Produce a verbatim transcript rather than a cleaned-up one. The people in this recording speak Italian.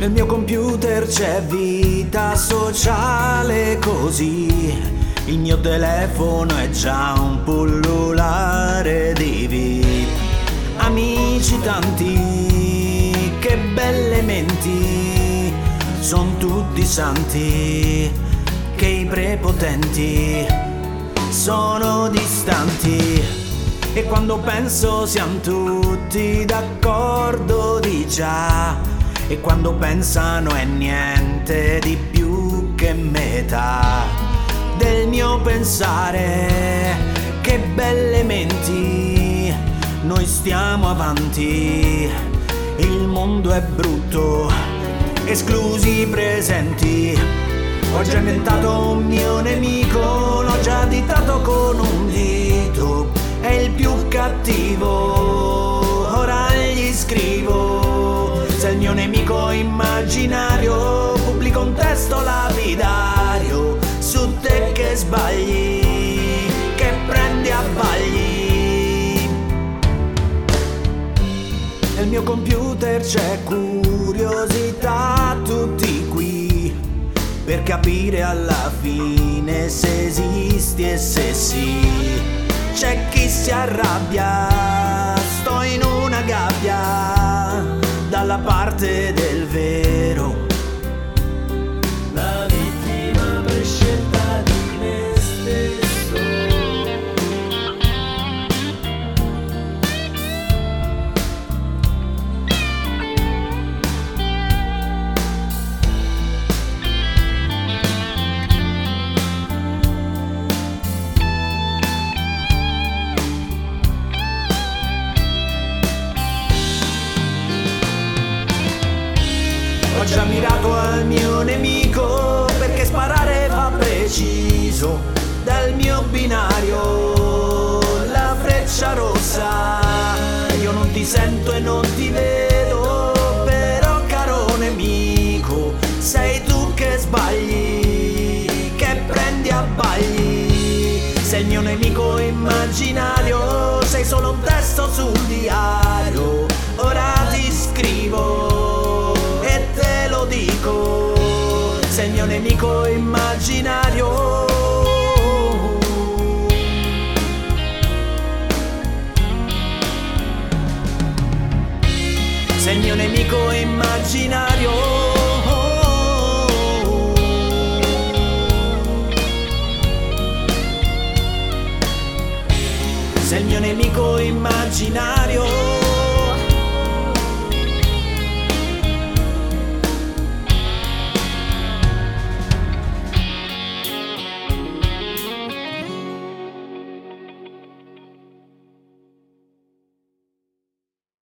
Nel mio computer c'è vita sociale così, il mio telefono è già un pullulare di vita. Amici tanti, che belle menti, son tutti santi, che i prepotenti sono distanti. E quando penso siamo tutti d'accordo di già, e quando pensano è niente di più che metà del mio pensare. Che belle menti, noi stiamo avanti, il mondo è brutto, esclusi i presenti. Ho già inventato un mio nemico, l'ho già additato con un dito, è il più cattivo, ora gli scrivo. Se il mio nemico immaginario pubblica un testo lapidario su te che sbagli, che prendi a bagli. Nel mio computer c'è curiosità, tutti qui per capire alla fine se esisti e se sì. C'è chi si arrabbia, sto in una gabbia, dalla parte del vero. La vittima per scelta di me stesso. Ho già mirato al mio nemico perché sparare va preciso. Dal mio binario la freccia rossa. Io non ti sento e non ti vedo, però caro nemico sei tu che sbagli, che prendi a bagli. Sei il mio nemico immaginario, sei solo un testo sul diario. Ora ti scrivo e te lo dico, sei il mio nemico immaginario. Sei il mio nemico immaginario. Sei il mio nemico immaginario.